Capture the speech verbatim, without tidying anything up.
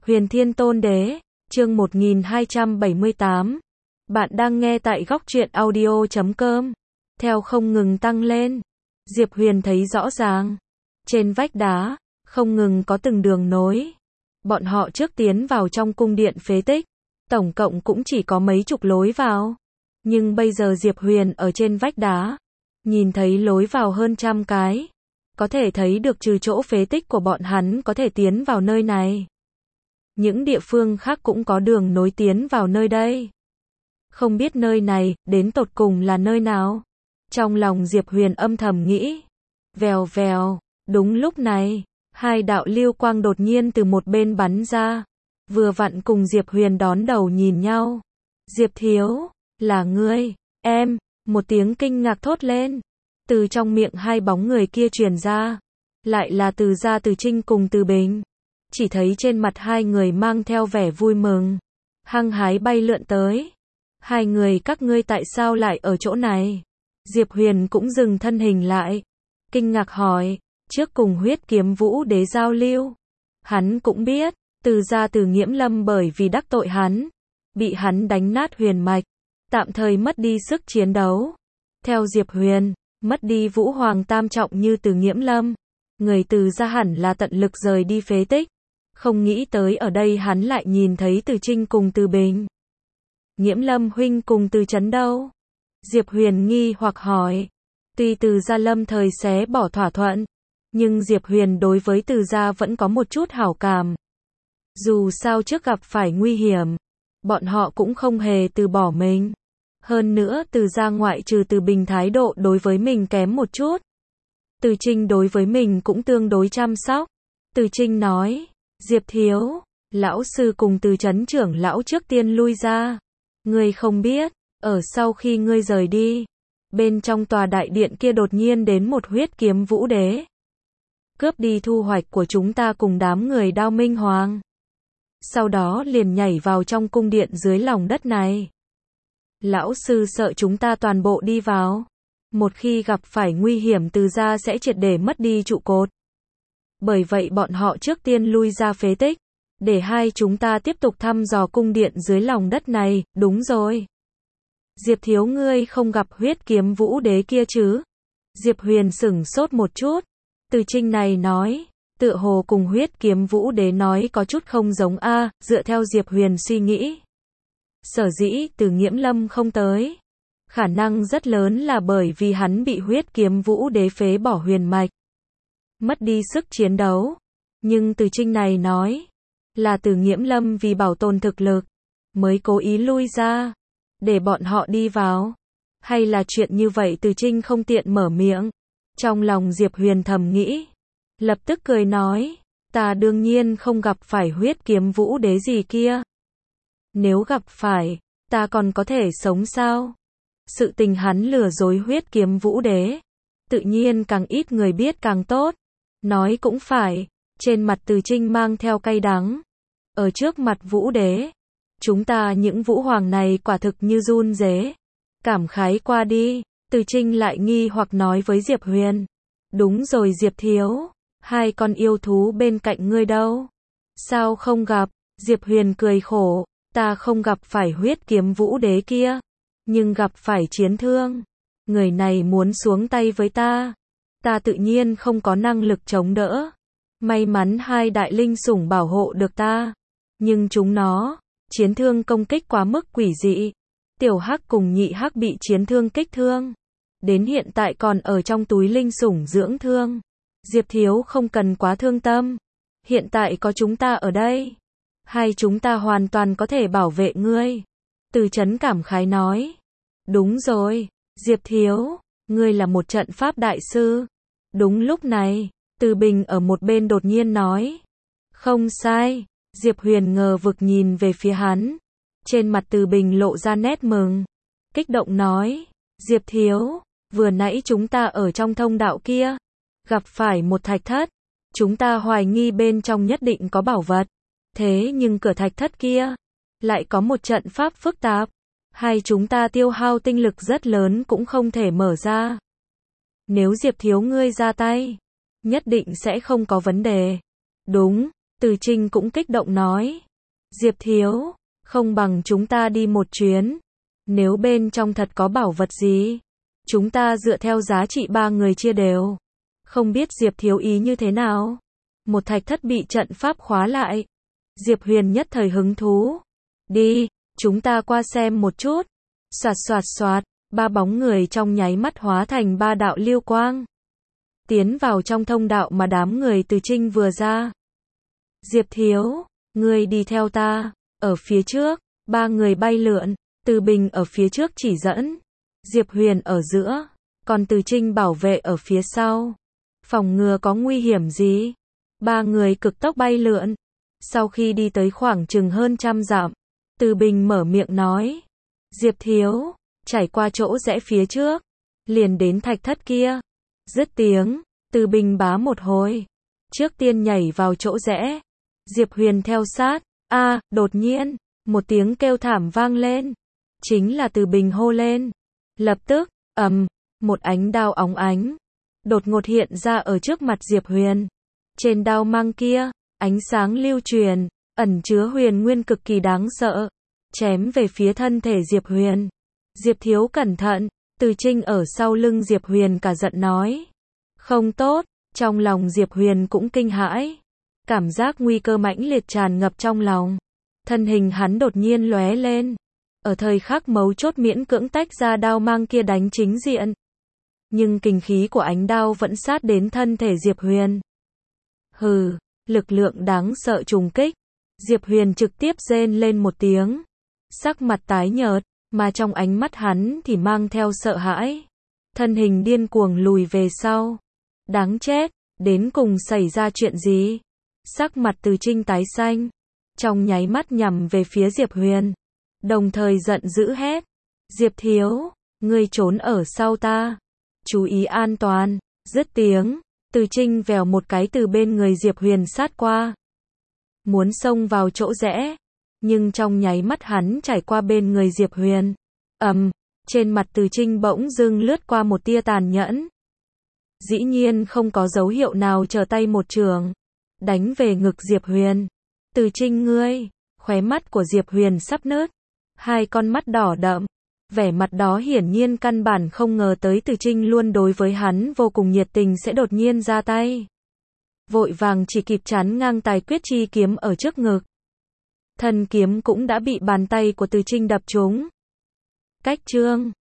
Huyền Thiên Tôn Đế, chương một nghìn hai trăm bảy mươi tám. Bạn đang nghe tại góc truyện audio chấm com. Theo không ngừng tăng lên, Diệp Huyền thấy rõ ràng, trên vách đá, không ngừng có từng đường nối. Bọn họ trước tiến vào trong cung điện phế tích, tổng cộng cũng chỉ có mấy chục lối vào. Nhưng bây giờ Diệp Huyền ở trên vách đá, nhìn thấy lối vào hơn trăm cái. Có thể thấy được trừ chỗ phế tích của bọn hắn có thể tiến vào nơi này. Những địa phương khác cũng có đường nối tiến vào nơi đây. Không biết nơi này, đến tột cùng là nơi nào? Trong lòng Diệp Huyền âm thầm nghĩ. Vèo vèo, đúng lúc này, hai đạo lưu quang đột nhiên từ một bên bắn ra. Vừa vặn cùng Diệp Huyền đón đầu nhìn nhau. Diệp thiếu, là ngươi, em, một tiếng kinh ngạc thốt lên. Từ trong miệng hai bóng người kia truyền ra. Lại là Từ Gia Từ Trinh cùng Từ Bình. Chỉ thấy trên mặt hai người mang theo vẻ vui mừng. Hăng hái bay lượn tới. Hai người các ngươi tại sao lại ở chỗ này? Diệp Huyền cũng dừng thân hình lại. Kinh ngạc hỏi, trước cùng Huyết Kiếm Vũ Đế giao lưu. Hắn cũng biết, Từ Gia Từ Nghiễm Lâm bởi vì đắc tội hắn. Bị hắn đánh nát huyền mạch. Tạm thời mất đi sức chiến đấu. Theo Diệp Huyền, mất đi Vũ Hoàng tam trọng như Từ Nghiễm Lâm. Người Từ Gia hẳn là tận lực rời đi phế tích. Không nghĩ tới ở đây hắn lại nhìn thấy Từ Trinh cùng Từ Bình. Nghiễm Lâm huynh cùng Từ Chấn đâu? Diệp Huyền nghi hoặc hỏi. Tuy Từ Gia lâm thời xé bỏ thỏa thuận, nhưng Diệp Huyền đối với Từ Gia vẫn có một chút hảo cảm. Dù sao trước gặp phải nguy hiểm, bọn họ cũng không hề từ bỏ mình. Hơn nữa Từ Gia ngoại trừ Từ Bình thái độ đối với mình kém một chút. Từ Trinh đối với mình cũng tương đối chăm sóc. Từ Trinh nói, Diệp thiếu, lão sư cùng Từ Chấn trưởng lão trước tiên lui ra. Ngươi không biết, ở sau khi ngươi rời đi, bên trong tòa đại điện kia đột nhiên đến một Huyết Kiếm Vũ Đế. Cướp đi thu hoạch của chúng ta cùng đám người Đao Minh Hoàng. Sau đó liền nhảy vào trong cung điện dưới lòng đất này. Lão sư sợ chúng ta toàn bộ đi vào. Một khi gặp phải nguy hiểm Từ Gia sẽ triệt để mất đi trụ cột. Bởi vậy bọn họ trước tiên lui ra phế tích. Để hai chúng ta tiếp tục thăm dò cung điện dưới lòng đất này, đúng rồi. Diệp thiếu ngươi không gặp Huyết Kiếm Vũ Đế kia chứ? Diệp Huyền sửng sốt một chút. Từ Trinh này nói, tựa hồ cùng Huyết Kiếm Vũ Đế nói có chút không giống a, dựa theo Diệp Huyền suy nghĩ. Sở dĩ Từ Nghiễm Lâm không tới. Khả năng rất lớn là bởi vì hắn bị Huyết Kiếm Vũ Đế phế bỏ huyền mạch. Mất đi sức chiến đấu. Nhưng Từ Trinh này nói, là Từ Nghiễm Lâm vì bảo tồn thực lực, mới cố ý lui ra, để bọn họ đi vào. Hay là chuyện như vậy Từ Trinh không tiện mở miệng. Trong lòng Diệp Huyền thầm nghĩ. Lập tức cười nói, ta đương nhiên không gặp phải Huyết Kiếm Vũ Đế gì kia. Nếu gặp phải, ta còn có thể sống sao? Sự tình hắn lừa dối Huyết Kiếm Vũ Đế, tự nhiên càng ít người biết càng tốt. Nói cũng phải, trên mặt Từ Trinh mang theo cay đắng. Ở trước mặt Vũ Đế, chúng ta những Vũ Hoàng này quả thực như run rế. Cảm khái qua đi, Từ Trinh lại nghi hoặc nói với Diệp Huyền. Đúng rồi Diệp thiếu, hai con yêu thú bên cạnh ngươi đâu? Sao không gặp? Diệp Huyền cười khổ, ta không gặp phải Huyết Kiếm Vũ Đế kia, nhưng gặp phải Chiến Thương. Người này muốn xuống tay với ta. Ta tự nhiên không có năng lực chống đỡ. May mắn hai đại linh sủng bảo hộ được ta. Nhưng chúng nó, Chiến Thương công kích quá mức quỷ dị. Tiểu Hắc cùng Nhị Hắc bị Chiến Thương kích thương. Đến hiện tại còn ở trong túi linh sủng dưỡng thương. Diệp thiếu không cần quá thương tâm. Hiện tại có chúng ta ở đây. Hai chúng ta hoàn toàn có thể bảo vệ ngươi. Từ Chấn cảm khái nói. Đúng rồi, Diệp thiếu, ngươi là một trận pháp đại sư. Đúng lúc này, Từ Bình ở một bên đột nhiên nói. Không sai, Diệp Huyền ngờ vực nhìn về phía hắn. Trên mặt Từ Bình lộ ra nét mừng. Kích động nói, Diệp thiếu, vừa nãy chúng ta ở trong thông đạo kia. Gặp phải một thạch thất. Chúng ta hoài nghi bên trong nhất định có bảo vật. Thế nhưng cửa thạch thất kia, lại có một trận pháp phức tạp. Hai chúng ta tiêu hao tinh lực rất lớn cũng không thể mở ra. Nếu Diệp thiếu ngươi ra tay, nhất định sẽ không có vấn đề. Đúng, Từ Trinh cũng kích động nói. Diệp thiếu, không bằng chúng ta đi một chuyến. Nếu bên trong thật có bảo vật gì, chúng ta dựa theo giá trị ba người chia đều. Không biết Diệp thiếu ý như thế nào? Một thạch thất bị trận pháp khóa lại. Diệp Huyền nhất thời hứng thú. Đi, chúng ta qua xem một chút. Soạt soạt soạt, ba bóng người trong nháy mắt hóa thành ba đạo lưu quang. Tiến vào trong thông đạo mà đám người Từ Trinh vừa ra. Diệp thiếu, ngươi đi theo ta. Ở phía trước, ba người bay lượn. Từ Bình ở phía trước chỉ dẫn. Diệp Huyền ở giữa. Còn Từ Trinh bảo vệ ở phía sau. Phòng ngừa có nguy hiểm gì. Ba người cực tốc bay lượn. Sau khi đi tới khoảng chừng hơn trăm dặm, Từ Bình mở miệng nói. Diệp thiếu, trải qua chỗ rẽ phía trước. Liền đến thạch thất kia. Dứt tiếng, Từ Bình bá một hồi. Trước tiên nhảy vào chỗ rẽ. Diệp Huyền theo sát. A, đột nhiên, một tiếng kêu thảm vang lên. Chính là Từ Bình hô lên. Lập tức, ầm, một ánh đao óng ánh. Đột ngột hiện ra ở trước mặt Diệp Huyền. Trên đao mang kia, ánh sáng lưu truyền, ẩn chứa huyền nguyên cực kỳ đáng sợ. Chém về phía thân thể Diệp Huyền. Diệp thiếu cẩn thận, Từ Trinh ở sau lưng Diệp Huyền cả giận nói. Không tốt, trong lòng Diệp Huyền cũng kinh hãi. Cảm giác nguy cơ mãnh liệt tràn ngập trong lòng. Thân hình hắn đột nhiên lóe lên. Ở thời khắc mấu chốt miễn cưỡng tách ra đao mang kia đánh chính diện. Nhưng kình khí của ánh đao vẫn sát đến thân thể Diệp Huyền. Hừ, lực lượng đáng sợ trùng kích. Diệp Huyền trực tiếp rên lên một tiếng. Sắc mặt tái nhợt, mà trong ánh mắt hắn thì mang theo sợ hãi. Thân hình điên cuồng lùi về sau. Đáng chết, đến cùng xảy ra chuyện gì? Sắc mặt Từ Trinh tái xanh. Trong nháy mắt nhằm về phía Diệp Huyền. Đồng thời giận dữ hét. Diệp thiếu, ngươi trốn ở sau ta. Chú ý an toàn. Dứt tiếng, Từ Trinh vèo một cái từ bên người Diệp Huyền sát qua. Muốn xông vào chỗ rẽ. Nhưng trong nháy mắt hắn trải qua bên người Diệp Huyền. Ầm, trên mặt Từ Trinh bỗng dưng lướt qua một tia tàn nhẫn. Dĩ nhiên không có dấu hiệu nào trở tay một trường. Đánh về ngực Diệp Huyền. Từ Trinh ngươi, khóe mắt của Diệp Huyền sắp nứt. Hai con mắt đỏ đậm. Vẻ mặt đó hiển nhiên căn bản không ngờ tới Từ Trinh luôn đối với hắn vô cùng nhiệt tình sẽ đột nhiên ra tay. Vội vàng chỉ kịp chắn ngang tài quyết chi kiếm ở trước ngực. Thân kiếm cũng đã bị bàn tay của Từ Trinh đập trúng. Cách chương